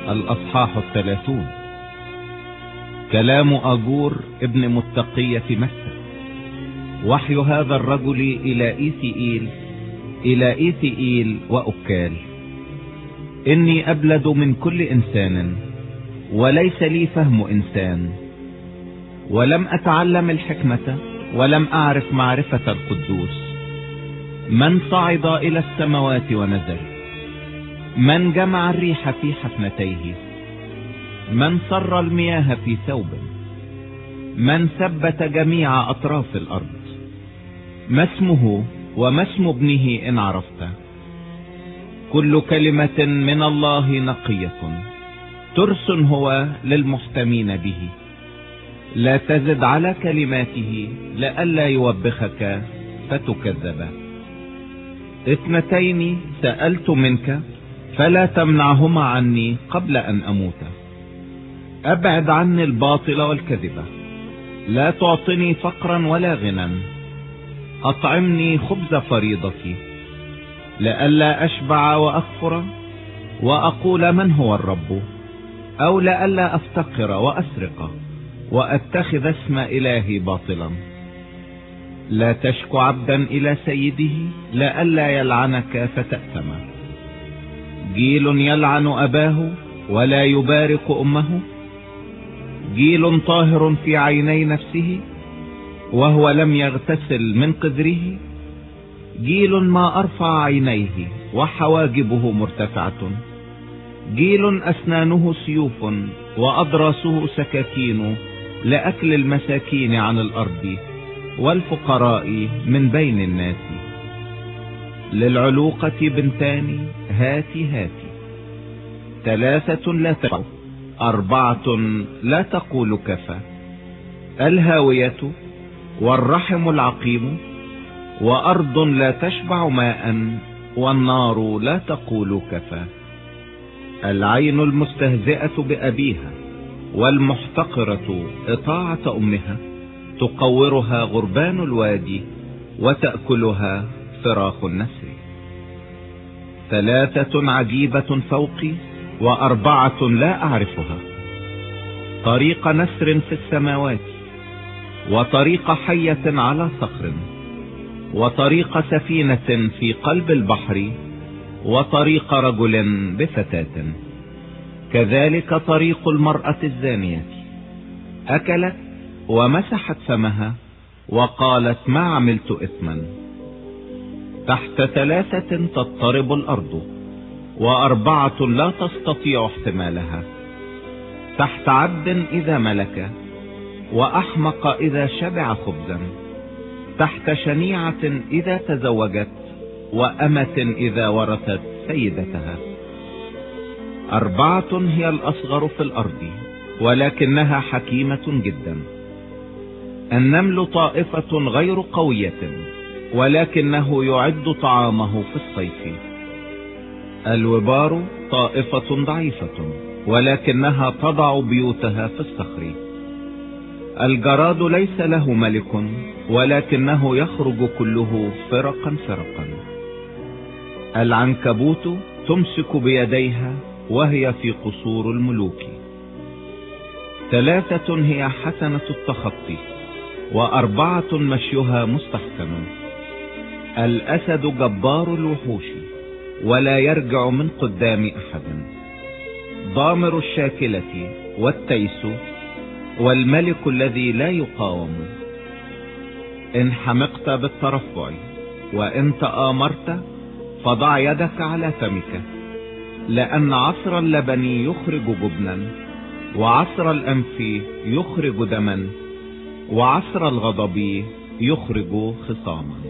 الأصحاح 30. كلام أجور ابن متقية مسة. وحي هذا الرجل إلى إيثيئيل وأكال. إني أبلد من كل إنسان، وليس لي فهم إنسان، ولم أتعلم الحكمة، ولم أعرف معرفة القدوس. من صعد إلى السماوات ونزل؟ من جمع الريح في حفنتيه؟ من صر المياه في ثوب؟ من ثبت جميع أطراف الأرض؟ ما اسمه وما اسم ابنه إن عرفت؟ كل كلمة من الله نقية، ترس هو للمحتمين به. لا تزد على كلماته لئلا يوبخك فتكذب. 2 سألت منك، فلا تمنعهما عني قبل أن أموت. أبعد عني الباطل والكذبة، لا تعطني فقرا ولا غنى. أطعمني خبز فريضتي، لئلا أشبع وأكفر وأقول من هو الرب، أو لئلا أفتقر وأسرق وأتخذ اسم إلهي باطلا. لا تشكو عبدا إلى سيده، لئلا يلعنك فتأثم. جيل يلعن أباه ولا يبارك أمه، جيل طاهر في عيني نفسه وهو لم يغتسل من قدره. جيل ما أرفع عينيه وحواجبه مرتفعة، جيل أسنانه سيوف وأضراسه سكاكين، لأكل المساكين عن الأرض والفقراء من بين الناس. للعلوقة بنتان هاتي، 3 لا تقع، 4 لا تقول كفى. الهاوية والرحم العقيم، وأرض لا تشبع ماء، والنار لا تقول كفى. العين المستهزئة بأبيها، والمحتقرة إطاعة أمها، تقورها غربان الوادي، وتأكلها فراخ النسر. 3 عجيبة فوقي، و4 لا أعرفها. طريق نسر في السماوات، وطريق حية على صخر، وطريق سفينة في قلب البحر، وطريق رجل بفتاة. كذلك طريق المرأة الزانية، أكلت ومسحت فمها وقالت ما عملت إثما. تحت 3 تضطرب الأرض، و4 لا تستطيع احتمالها. تحت عبد إذا ملك، وأحمق إذا شبع خبزا. تحت شنيعة إذا تزوجت، وأمة إذا ورثت سيدتها. 4 هي الأصغر في الأرض، ولكنها حكيمة جدا. النمل طائفة غير قوية، ولكنه يعد طعامه في الصيف. الوبار طائفة ضعيفة، ولكنها تضع بيوتها في الصخر. الجراد ليس له ملك، ولكنه يخرج كله فرقا. العنكبوت تمسك بيديها، وهي في قصور الملوك. 3 هي حسنة التخطي، و4 مشيها مستحسن. الأسد جبار الوحوش، ولا يرجع من قدام أحد. ضامر الشاكلة والتيس، والملك الذي لا يقاوم. إن حمقت بالترفع، وإن تآمرت، فضع يدك على فمك. لأن عصر اللبن يخرج جبنا، وعصر الأنف يخرج دما، وعصر الغضب يخرج خصاما.